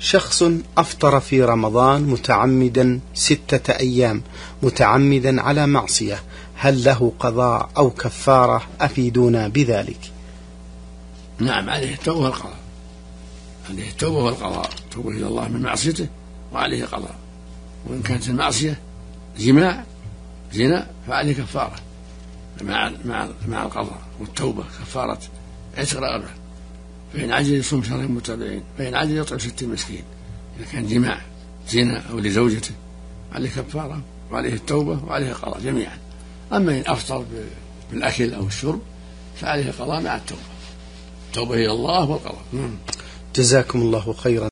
شخص أفطر في رمضان متعمدا 6 أيام متعمدا على معصية، هل له قضاء أو كفارة؟ أفيدونا بذلك. نعم، عليه التوبة والقضاء، عليه التوبة والقضاء، توبة إلى الله من معصيته وعليه قضاء. وإن كانت المعصية زنا فعليه كفارة مع القضاء والتوبة، كفارة عتق رقبة، فإن عجز يصوم شهرين متابعين، فإن عجز يطعم 60 مسكين. إذا كان جماع زنا أو لزوجته عليه كفارة وعليه التوبة وعليه قضاء جميعا. أما إن أفطر بالأكل أو الشرب فعليه قضاء مع التوبة، التوبة إلى الله والقضاء. جزاكم الله خيرا.